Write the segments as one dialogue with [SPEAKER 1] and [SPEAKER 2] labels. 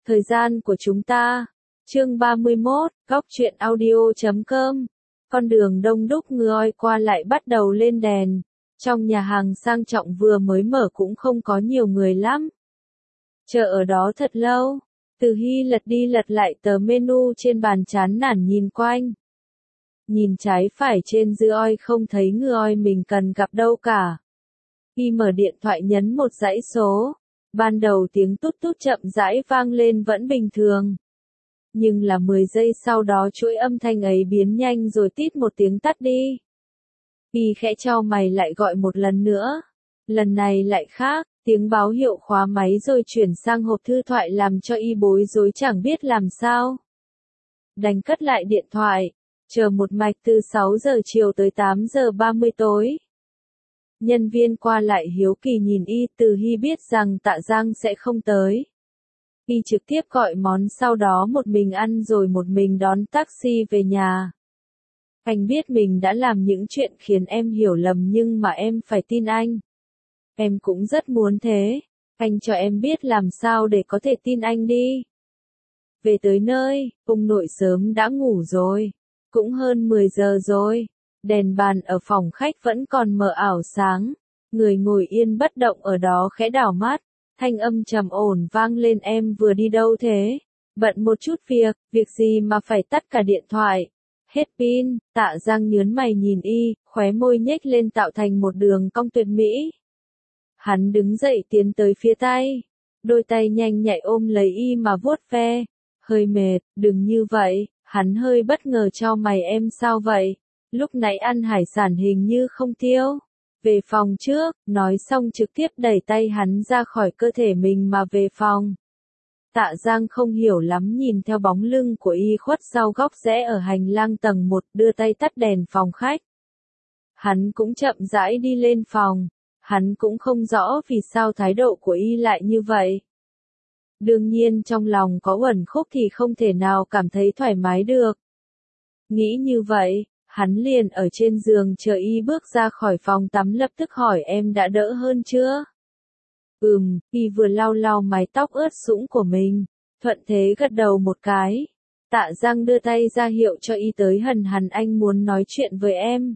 [SPEAKER 1] Thời gian của chúng ta. Chương 31, góc truyện audio.com. Con đường đông đúc người qua lại bắt đầu lên đèn. Trong nhà hàng sang trọng vừa mới mở cũng không có nhiều người lắm. Chờ ở đó thật lâu. Từ Hy lật đi lật lại tờ menu trên bàn chán nản nhìn quanh. Nhìn trái phải trên dư oi không thấy người mình cần gặp đâu cả. Y mở điện thoại nhấn một dãy số. Ban đầu tiếng tút tút chậm rãi vang lên vẫn bình thường. Nhưng là 10 giây sau đó chuỗi âm thanh ấy biến nhanh rồi tít một tiếng tắt đi. Y khẽ chau mày lại gọi một lần nữa. Lần này lại khác, tiếng báo hiệu khóa máy rồi chuyển sang hộp thư thoại làm cho Y bối rối chẳng biết làm sao. Đành cất lại điện thoại, chờ một mạch từ 6 giờ chiều tới 8 giờ 30 tối. Nhân viên qua lại hiếu kỳ nhìn Y, Từ Hy biết rằng Tạ Giang sẽ không tới. Y trực tiếp gọi món sau đó một mình ăn rồi một mình đón taxi về nhà. Anh biết mình đã làm những chuyện khiến em hiểu lầm nhưng mà em phải tin anh. Em cũng rất muốn thế. Anh cho em biết làm sao để có thể tin anh đi. Về tới nơi, ông nội sớm đã ngủ rồi. Cũng hơn 10 giờ rồi. Đèn bàn ở phòng khách vẫn còn mờ ảo sáng. Người ngồi yên bất động ở đó khẽ đảo mắt. Thanh âm trầm ổn vang lên, em vừa đi đâu thế? Bận một chút việc gì mà phải tắt cả điện thoại? Hết pin. Tạ Giang nhớn mày nhìn Y, khóe môi nhếch lên tạo thành một đường cong tuyệt mỹ. Hắn đứng dậy tiến tới phía tay. Đôi tay nhanh nhạy ôm lấy Y mà vuốt ve. Hơi mệt, đừng như vậy. Hắn hơi bất ngờ chau mày, em sao vậy? Lúc nãy ăn hải sản hình như không tiêu. Về phòng trước, nói xong trực tiếp đẩy tay hắn ra khỏi cơ thể mình mà về phòng. Tạ Giang không hiểu lắm nhìn theo bóng lưng của Y khuất sau góc rẽ ở hành lang tầng 1, đưa tay tắt đèn phòng khách. Hắn cũng chậm rãi đi lên phòng. Hắn cũng không rõ vì sao thái độ của Y lại như vậy. Đương nhiên trong lòng có uẩn khúc thì không thể nào cảm thấy thoải mái được. Nghĩ như vậy, hắn liền ở trên giường chờ Y bước ra khỏi phòng tắm, lập tức hỏi, em đã đỡ hơn chưa? Y vừa lau lau mái tóc ướt sũng của mình, thuận thế gật đầu một cái. Tạ Giang đưa tay ra hiệu cho Y tới gần hắn, anh muốn nói chuyện với em.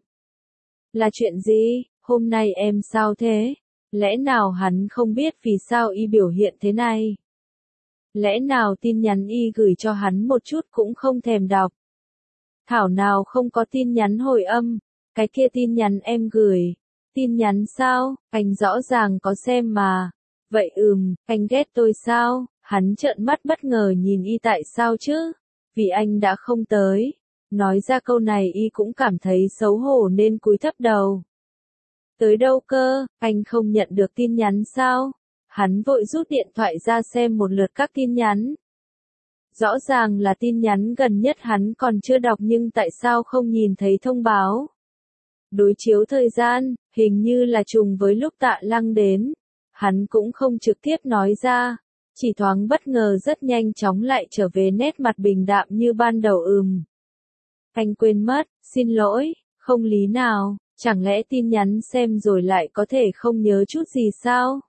[SPEAKER 1] Là chuyện gì? Hôm nay em sao thế? Lẽ nào hắn không biết vì sao Y biểu hiện thế này? Lẽ nào tin nhắn Y gửi cho hắn một chút cũng không thèm đọc? Thảo nào không có tin nhắn hồi âm, cái kia tin nhắn em gửi. Tin nhắn sao? Anh rõ ràng có xem mà. Vậy anh ghét tôi sao? Hắn trợn mắt bất ngờ nhìn Y, tại sao chứ? Vì anh đã không tới. Nói ra câu này Y cũng cảm thấy xấu hổ nên cúi thấp đầu. Tới đâu cơ? Anh không nhận được tin nhắn sao? Hắn vội rút điện thoại ra xem một lượt các tin nhắn. Rõ ràng là tin nhắn gần nhất hắn còn chưa đọc nhưng tại sao không nhìn thấy thông báo? Đối chiếu thời gian, hình như là trùng với lúc Tạ Lăng đến. Hắn cũng không trực tiếp nói ra, chỉ thoáng bất ngờ rất nhanh chóng lại trở về nét mặt bình đạm như ban đầu. Anh quên mất, xin lỗi, không lý nào, chẳng lẽ tin nhắn xem rồi lại có thể không nhớ chút gì sao?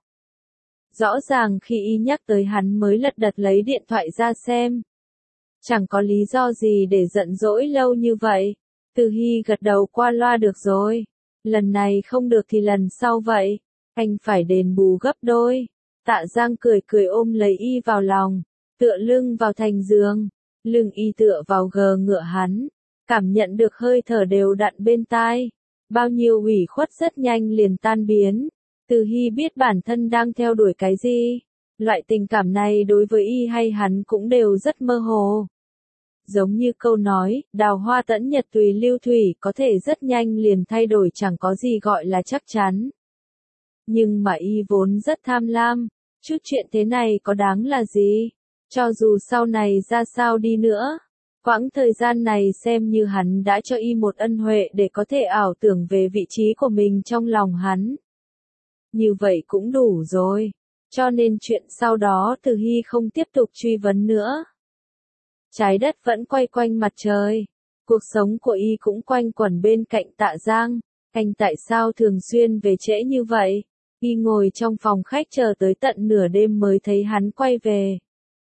[SPEAKER 1] Rõ ràng khi Y nhắc tới hắn mới lật đật lấy điện thoại ra xem. Chẳng có lý do gì để giận dỗi lâu như vậy. Từ Hy gật đầu qua loa, được rồi. Lần này không được thì lần sau vậy. Anh phải đền bù gấp đôi. Tạ Giang cười cười ôm lấy Y vào lòng. Tựa lưng vào thành giường. Lưng Y tựa vào gờ ngựa hắn. Cảm nhận được hơi thở đều đặn bên tai. Bao nhiêu ủy khuất rất nhanh liền tan biến. Từ Hy biết bản thân đang theo đuổi cái gì. Loại tình cảm này đối với Y hay hắn cũng đều rất mơ hồ. Giống như câu nói, đào hoa tẫn nhật tùy lưu thủy, có thể rất nhanh liền thay đổi, chẳng có gì gọi là chắc chắn. Nhưng mà Y vốn rất tham lam, chút chuyện thế này có đáng là gì? Cho dù sau này ra sao đi nữa, quãng thời gian này xem như hắn đã cho Y một ân huệ để có thể ảo tưởng về vị trí của mình trong lòng hắn. Như vậy cũng đủ rồi. Cho nên chuyện sau đó Từ Hy không tiếp tục truy vấn nữa. Trái đất vẫn quay quanh mặt trời. Cuộc sống của Y cũng quanh quẩn bên cạnh Tạ Giang. Anh tại sao thường xuyên về trễ như vậy? Y ngồi trong phòng khách chờ tới tận nửa đêm mới thấy hắn quay về.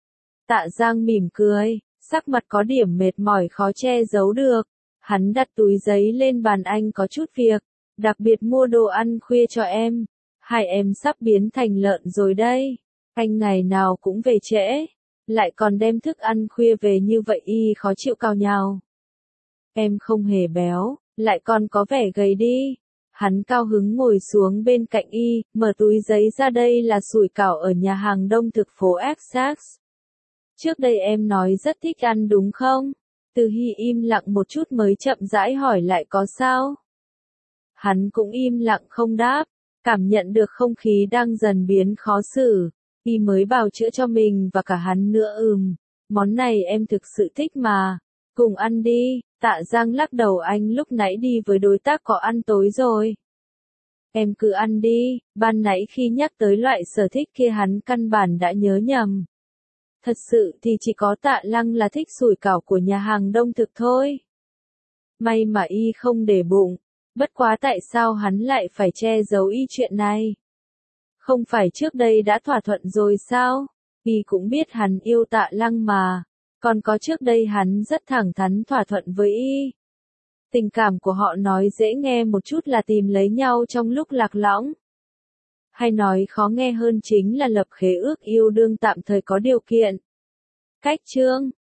[SPEAKER 1] Tạ Giang mỉm cười, sắc mặt có điểm mệt mỏi khó che giấu được. Hắn đặt túi giấy lên bàn, anh có chút việc, đặc biệt mua đồ ăn khuya cho em. Hai em sắp biến thành lợn rồi đây. Anh ngày nào cũng về trễ, lại còn đem thức ăn khuya về như vậy, y khó chịu cào nhào. Em không hề béo, lại còn có vẻ gầy đi. Hắn cao hứng ngồi xuống bên cạnh y, mở túi giấy ra, đây là sủi cảo ở nhà hàng đông thực phố Essex. Trước đây em nói rất thích ăn đúng không? Từ Hy im lặng một chút mới chậm rãi hỏi lại, có sao? Hắn cũng im lặng không đáp, cảm nhận được không khí đang dần biến khó xử. Y mới bào chữa cho mình và cả hắn nữa. Món này em thực sự thích mà. Cùng ăn đi. Tạ Giang lắc đầu, anh lúc nãy đi với đối tác có ăn tối rồi. Em cứ ăn đi. Ban nãy khi nhắc tới loại sở thích kia hắn căn bản đã nhớ nhầm. Thật sự thì chỉ có Tạ Lăng là thích sủi cảo của nhà hàng đông thực thôi. May mà y không để bụng. Bất quá tại sao hắn lại phải che giấu y chuyện này? Không phải trước đây đã thỏa thuận rồi sao? Y cũng biết hắn yêu Tạ Lăng mà. Còn có trước đây hắn rất thẳng thắn thỏa thuận với y. Tình cảm của họ nói dễ nghe một chút là tìm lấy nhau trong lúc lạc lõng. Hay nói khó nghe hơn chính là lập khế ước yêu đương tạm thời có điều kiện. Cách chương